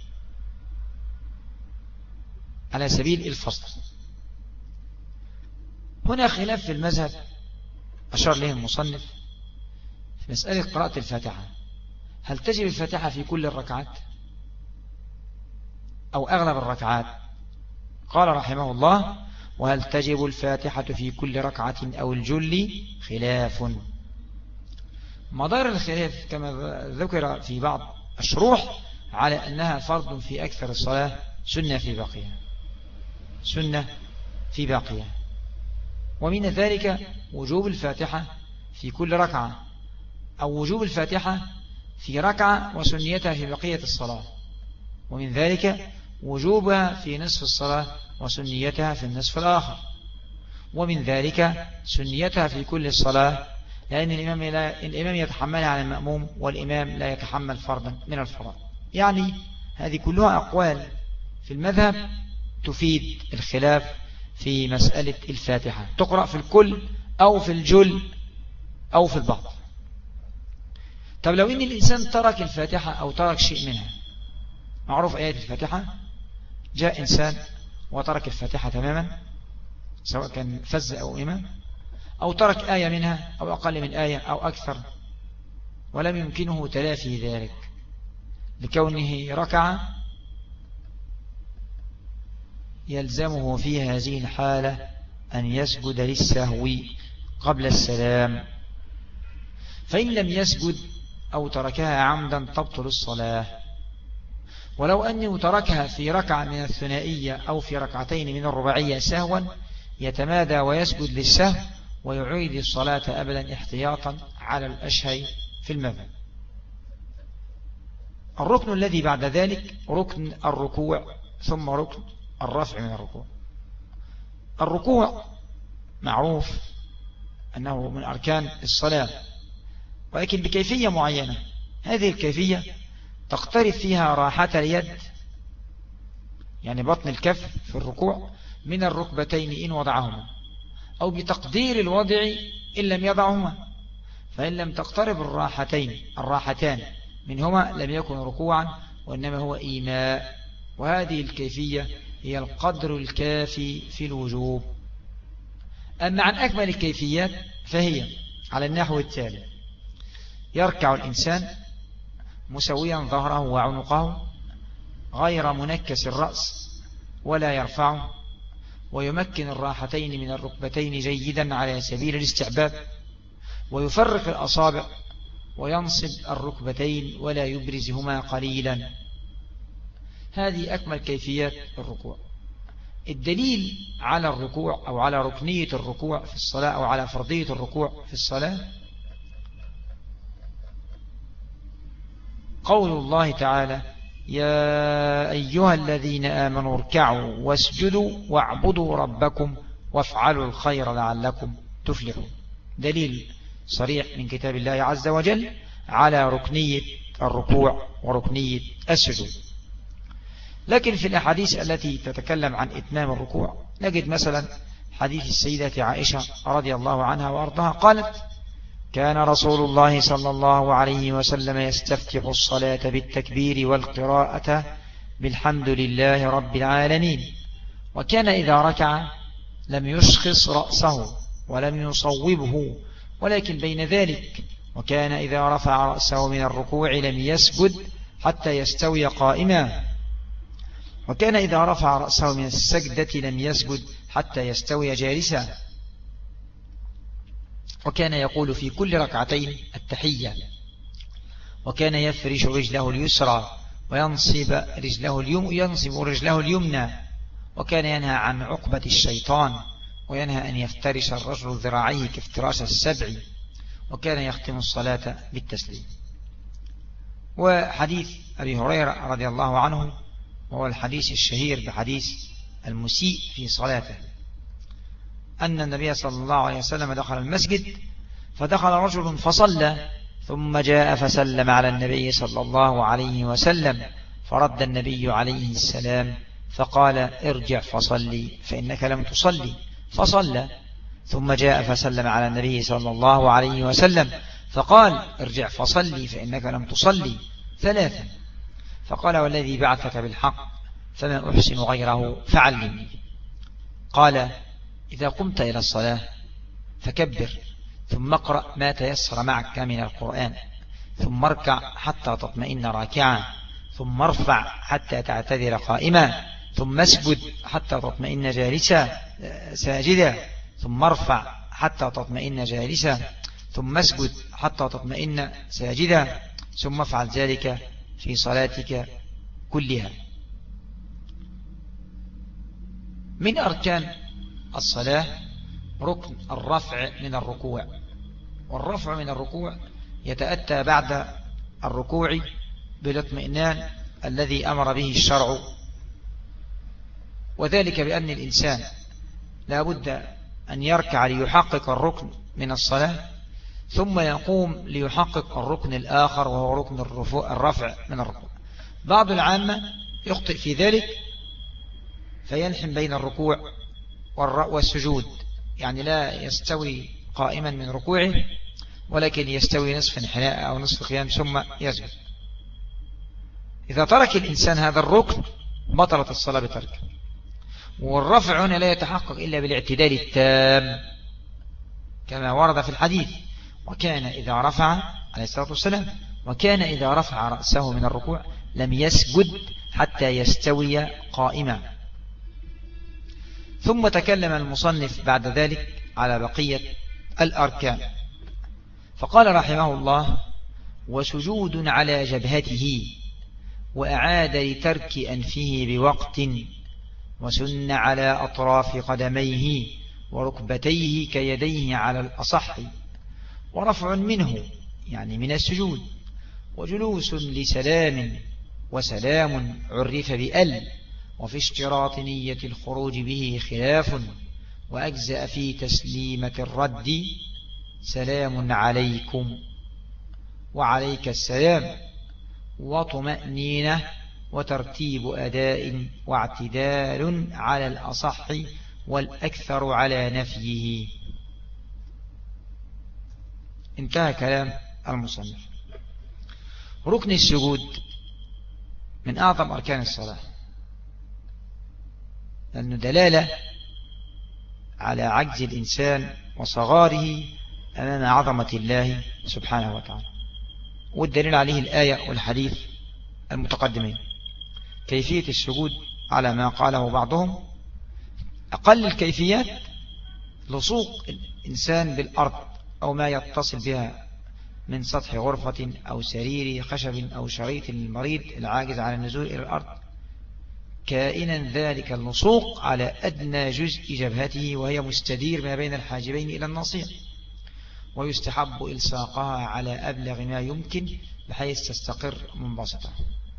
على سبيل الفصل. هنا خلاف في المذهب أشار له المصنف في مسألة قراءة الفاتحة، هل تجب الفاتحة في كل الركعات أو أغلب الركعات؟ قال رحمه الله: وهل تجب الفاتحة في كل ركعة أو الجل؟ خلاف. مدار الخلاف كما ذكر في بعض الشروح على أنها فرض في أكثر الصلاة، سنة في باقيها، سنة في باقيها. ومن ذلك وجوب الفاتحة في كل ركعة، أو وجوب الفاتحة في ركعة وسنيتها في بقية الصلاة. ومن ذلك وجوبها في نصف الصلاة وسنيتها في النصف الآخر. ومن ذلك سنيتها في كل الصلاة، لأن الإمام يتحملها على المأموم، والإمام لا يتحمل فرضا من الفرائض. يعني هذه كلها أقوال في المذهب تفيد الخلاف في مسألة الفاتحة، تقرأ في الكل أو في الجل أو في البعض. طب لو إن الإنسان ترك الفاتحة أو ترك شيء منها، معروف آيات الفاتحة، جاء إنسان وترك الفاتحة تماما، سواء كان فز أو إمام، أو ترك آية منها أو أقل من آية أو أكثر، ولم يمكنه تلافي ذلك لكونه ركع، يلزمه في هذه الحالة أن يسجد للسهو قبل السلام. فإن لم يسجد أو تركها عمدا تبطل الصلاة. ولو أنه تركها في ركعة من الثنائية أو في ركعتين من الرباعية سهوا، يتمادى ويسجد للسهو ويعيد الصلاة أبدا احتياطا على الأشهر في المذهب. الركن الذي بعد ذلك ركن الركوع، ثم ركن الرفع من الركوع. الركوع معروف أنه من أركان الصلاة، ولكن بكيفية معينة. هذه الكيفية تقترب فيها راحة اليد، يعني بطن الكف في الركوع، من الركبتين إن وضعهما، أو بتقدير الوضع إن لم يضعهما. فإن لم تقترب الراحتان منهما لم يكن ركوعا، وإنما هو إيماء. وهذه الكيفية هي القدر الكافي في الوجوب. أما عن أكمل الكيفيات فهي على النحو التالي: يركع الإنسان مسويا ظهره وعنقه غير منكس الرأس ولا يرفعه، ويمكن الراحتين من الركبتين جيدا على سبيل الاستعباب، ويفرق الأصابع وينصب الركبتين ولا يبرزهما قليلا، هذه أكمل كيفيات الركوع. الدليل على الركوع أو على ركنية الركوع في الصلاة أو على فرضية الركوع في الصلاة قول الله تعالى: يا أيها الذين آمنوا اركعوا واسجدوا واعبدوا ربكم وافعلوا الخير لعلكم تفلحون. دليل صريح من كتاب الله عز وجل على ركنية الركوع وركنية السجود. لكن في الأحاديث التي تتكلم عن إتمام الركوع نجد مثلا حديث السيدة عائشة رضي الله عنها وأرضاها قالت: كان رسول الله صلى الله عليه وسلم يستفتح الصلاة بالتكبير والقراءة بالحمد لله رب العالمين، وكان إذا ركع لم يشخص رأسه ولم يصوبه ولكن بين ذلك، وكان إذا رفع رأسه من الركوع لم يسجد حتى يستوي قائما، وكان إذا رفع رأسه من السجدة لم يسجد حتى يستوي جالسا، وكان يقول في كل ركعتين التحية، وكان يفرش رجله اليسرى وينصب رجله اليمنى، وكان ينهى عن عقبة الشيطان، وينهى أن يفترش الرجل ذراعيه كافتراش السبع، وكان يختم الصلاة بالتسليم. وحديث أبي هريرة رضي الله عنه وهو الحديث الشهير بحديث المسيء في صلاته، أن النبي صلى الله عليه وسلم دخل المسجد فدخل رجل فصلى ثم جاء فسلم على النبي صلى الله عليه وسلم، فرد النبي عليه السلام فقال: ارجع فصلي فإنك لم تصلي، فصلى، ثم جاء فسلم على النبي صلى الله عليه وسلم فقال: ارجع فصلي فإنك لم تصلي، ثلاثا، فقال: والذي بعثك بالحق فما أحسن غيره فعلمني. قال: إذا قمت إلى الصلاة فكبر، ثم اقرأ ما تيسر معك من القرآن، ثم اركع حتى تطمئن راكعا، ثم ارفع حتى تعتذر قائما، ثم اسجد حتى تطمئن جالسا ساجدا، ثم ارفع حتى تطمئن جالسا، ثم اسجد حتى تطمئن ساجدا، ثم افعل ذلك في صلاتك كلها. من أركان الصلاة ركن الرفع من الركوع، والرفع من الركوع يتأتى بعد الركوع بالاطمئنان الذي أمر به الشرع، وذلك بأن الإنسان لا بد أن يركع ليحقق الركن من الصلاة، ثم يقوم ليحقق الركن الآخر وهو ركن الرفع من الركوع. بعض العامة يخطئ في ذلك فينحن بين الركوع والسجود، يعني لا يستوي قائما من ركوعه ولكن يستوي نصف انحناء أو نصف قيام ثم يسجد. إذا ترك الإنسان هذا الركن بطلت الصلاة بتركه. والرفع هنا لا يتحقق إلا بالاعتدال التام كما ورد في الحديث: وكان إذا رفع عليه الصلاة والسلام وكان إذا رفع رأسه من الركوع لم يسجد حتى يستوي قائما. ثم تكلم المصنف بعد ذلك على بقية الأركان فقال رحمه الله: وسجود على جبهته، وأعاد لترك أنفه بوقت، وسن على أطراف قدميه وركبتيه كيديه على الأصح، ورفع منه يعني من السجود، وجلوس لسلام، وسلام عرف بأل، وفي اشتراط نية الخروج به خلاف، وأجزأ في تسليمة الرد سلام عليكم وعليك السلام، وطمأنينة، وترتيب أداء، واعتدال على الأصح، والأكثر على نفيه. انتهى كلام المصنف. ركن السجود من أعظم أركان الصلاة، لأنه دلالة على عجز الإنسان وصغاره أمام عظمة الله سبحانه وتعالى، والدليل عليه الآية والحديث المتقدمين. كيفية السجود على ما قاله بعضهم أقل الكيفيات لصوق الإنسان بالأرض أو ما يتصل بها من سطح غرفة أو سرير خشب أو شريط المريض العاجز عن النزول إلى الأرض كائنا ذلك اللصوق على أدنى جزء جبهته وهي مستدير ما بين الحاجبين إلى الناصية، ويستحب إلصاقها على أبلغ ما يمكن بحيث تستقر منبسطة.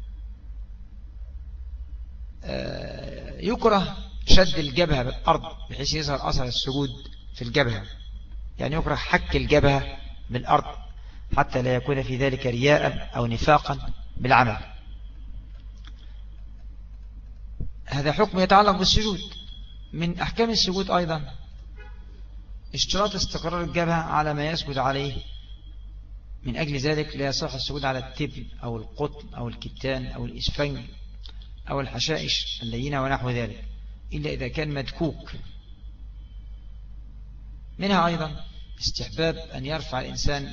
يكره شد الجبهة بالأرض بحيث يظهر أثر السجود في الجبهة، يعني يكره حك الجبهة بالأرض حتى لا يكون في ذلك رياء أو نفاقا بالعمل. هذا حكم يتعلق بالسجود. من أحكام السجود أيضا اشتراط استقرار الجبهة على ما يسجد عليه، من أجل ذلك لا يصح السجود على التبن أو القطن أو الكتان أو الإسفنج أو الحشائش اللينة ونحو ذلك إلا إذا كان مدكوك. منها أيضا استحباب أن يرفع الإنسان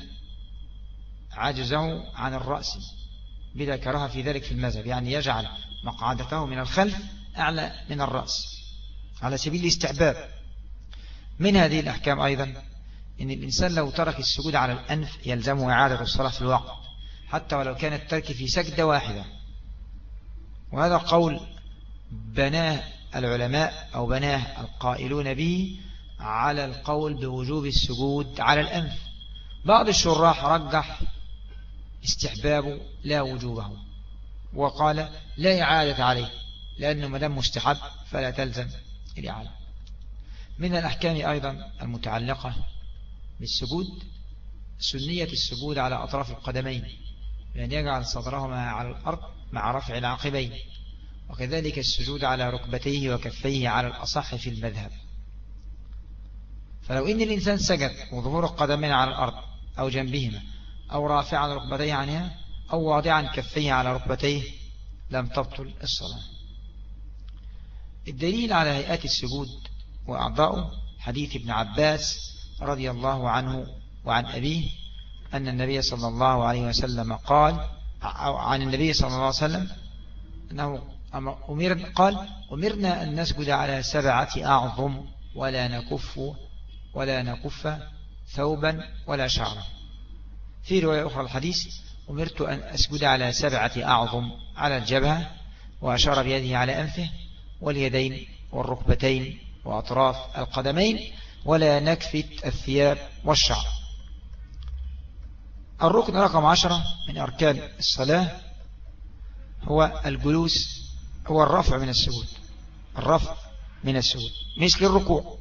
عجزه عن الرأس بلا كراهة في ذلك في المذهب، يعني يجعل مقعدته من الخلف أعلى من الرأس على سبيل الاستحباب. من هذه الأحكام أيضا إن الإنسان لو ترك السجود على الأنف يلزمه إعادة الصلاة في الوقت حتى ولو كان الترك في سجدة واحدة، وهذا قول بناه العلماء أو بناه القائلون به على القول بوجوب السجود على الأنف. بعض الشراح رجح استحبابه لا وجوبه، وقال لا إعادة عليه لأنه مدام مستحب فلا تلزم الإعادة. من الأحكام أيضا المتعلقة بالسجود سنية السجود على أطراف القدمين، لأن يجعل صدرهما على الأرض مع رفع العقبين، وكذلك السجود على ركبتيه وكفيه على الأصح في المذهب. فلو إن الإنسان سجد وظهور القدمين على الأرض أو جنبهما أو رافعا ركبتيه عنها أو واضعا كفيه على ركبتيه لم تبطل الصلاة. الدليل على هيئات السجود وأعضاؤه حديث ابن عباس رضي الله عنه وعن أبيه أن النبي صلى الله عليه وسلم قال عن النبي صلى الله عليه وسلم أنه قال أمرنا أن نسجد على 7 أعظم ولا نكف ثوبا ولا شعرا. في رواية أخرى الحديث أمرت أن أسجد على 7 أعظم على الجبهة، وأشار بيده على أنفه واليدين والركبتين وأطراف القدمين، ولا نكفت الثياب والشعر. الركن رقم 10 من أركان الصلاة هو الجلوس، هو الرفع من السجود، الرفع من السجود مثل الركوع.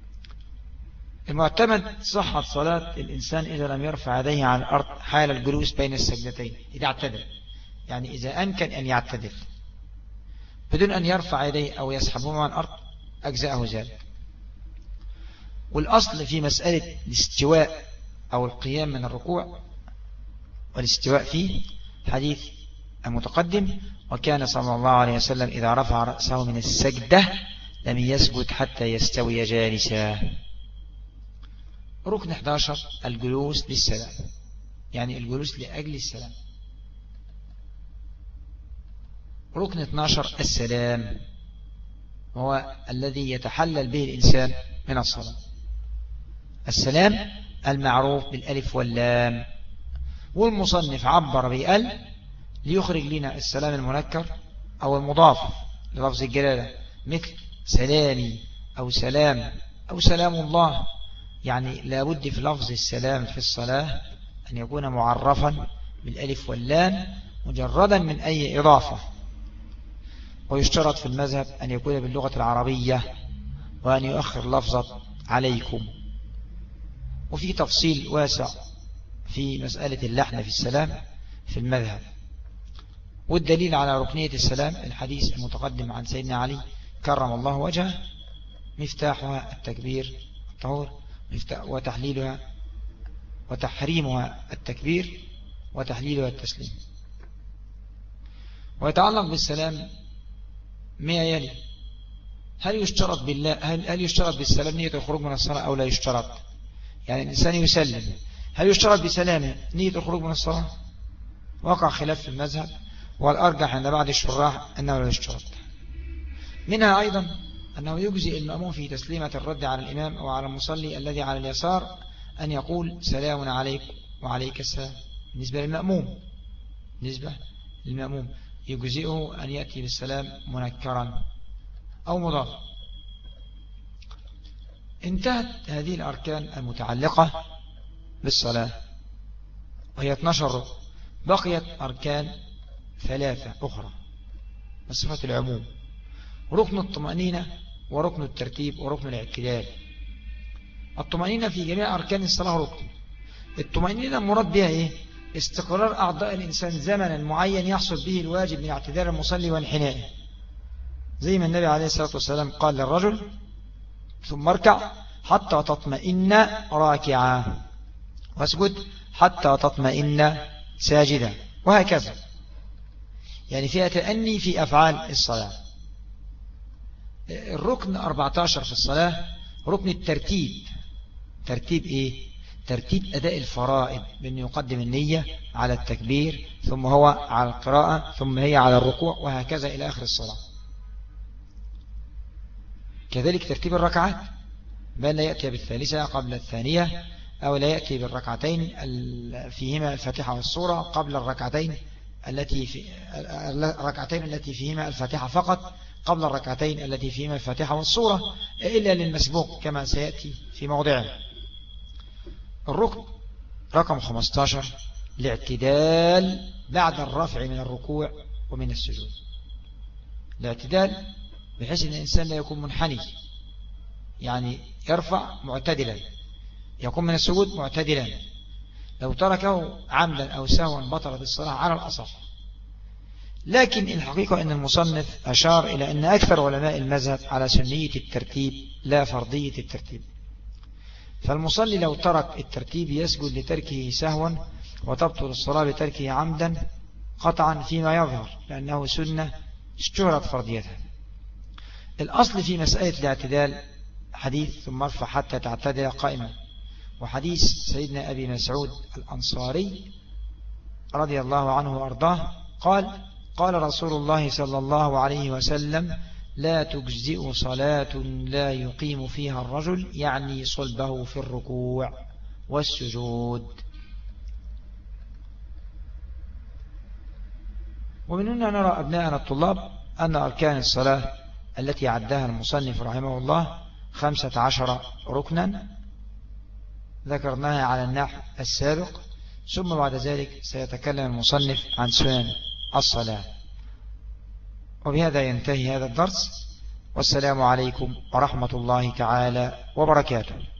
المعتمد صحة صلاة الإنسان إذا لم يرفع يديه عن الأرض حال الجلوس بين السجدتين إذا اعتدل، يعني إذا أمكن أن يعتدل بدون أن يرفع يديه أو يسحبهما عن الأرض أجزاءه ذلك. والأصل في مسألة الاستواء أو القيام من الركوع والاستواء فيه حديث المتقدم: وكان صلى الله عليه وسلم إذا رفع رأسه من السجدة لم يسجد حتى يستوي جالسا. ركن 11 الجلوس للسلام، يعني الجلوس لأجل السلام. ركن 12 السلام، هو الذي يتحلل به الإنسان من الصلاة. السلام المعروف بالألف واللام، والمصنف عبر بأل ليخرج لنا السلام المنكر أو المضاف للفظ الجلالة، مثل سلامي أو سلام أو سلام الله. يعني لابد في لفظ السلام في الصلاة أن يكون معرفا بالألف واللام مجردا من أي إضافة. ويشترط في المذهب أن يكون باللغة العربية، وأن يؤخر لفظة عليكم. وفي تفصيل واسع في مسألة اللحن في السلام في المذهب. والدليل على ركنية السلام الحديث المتقدم عن سيدنا علي كرم الله وجهه: مفتاحها التكبير الطهور، وتحريمها التكبير، وتحليلها التسليم. ويتعلق بالسلام ما يلي: هل يشترط بالسلام نية الخروج من الصلاة أو لا يشترط؟ يعني الإنسان يسلم، هل يشترط بسلامه نية الخروج من الصلاة؟ وقع خلاف في المذهب، والأرجح عند بعض الشراح أنه لا يشترط. منها أيضا أنه يجزئ المأموم في تسليمة الرد على الإمام أو على المصلي الذي على اليسار أن يقول سلام عليك وعليك السلام بالنسبة للمأموم. يجزئه أن يأتي بالسلام منكرا أو مضافا. انتهت هذه الأركان المتعلقة بالصلاة وهي 12 ركن. بقيت أركان 3 أخرى بصفة العموم: ركن الطمأنينة وركن الترتيب وركن الاعتدال. الطمأنينة في جميع أركان الصلاة ركن. الطمأنينة مراد بها إيه؟ استقرار أعضاء الإنسان زمنا معين يحصل به الواجب من اعتدال المصلي وانحنائه، زي ما النبي عليه الصلاة والسلام قال للرجل: ثم اركع حتى تطمئن راكعا، واسجد حتى تطمئن ساجدا، وهكذا. يعني فيها تأني في أفعال الصلاة. الركن 14 في الصلاة ركن الترتيب. ترتيب إيه؟ ترتيب أداء الفرائض، بأن يقدم النية على التكبير، ثم هو على القراءة، ثم هي على الركوع، وهكذا إلى آخر الصلاة. كذلك ترتيب الركعات، بأن لا يأتي بالثالثة قبل الثانية، أو لا يأتي بالركعتين فيهما الفاتحة والسورة قبل الركعتين التي فيهما الفاتحة فقط قبل الركعتين التي فيهما الفاتحة والسورة، إلا للمسبوق كما سيأتي في موضعه. الركن رقم 15: الاعتدال بعد الرفع من الركوع ومن السجود. الاعتدال بحيث أن الإنسان لا يكون منحني، يعني يرفع معتدلا، يقوم من السجود معتدلا. لو تركه عمدا أو سهوا بطلت الصلاة على الأصح. لكن الحقيقة أن المصنف أشار إلى أن أكثر علماء المذهب على سنية الترتيب لا فرضية الترتيب. فالمصلي لو ترك الترتيب يسجد لتركه سهوا، وتبطل الصلاة بتركه عمدا قطعا فيما يظهر، لأنه سنة اشتهرت فرضيتها. الأصل في مسألة الاعتدال حديث: ثم ارفع حتى تعتدل قائما، وحديث سيدنا أبي مسعود الأنصاري رضي الله عنه وأرضاه قال: قال رسول الله صلى الله عليه وسلم: لا تجزئ صلاة لا يقيم فيها الرجل، يعني صلبه في الركوع والسجود. ومن هنا نرى أبناءنا الطلاب أن أركان الصلاة التي عدها المصنف رحمه الله 15 ركنا ذكرناها على النحو السابق، ثم بعد ذلك سيتكلم المصنف عن سنن الصلاة. وبهذا ينتهي هذا الدرس، والسلام عليكم ورحمة الله تعالى وبركاته.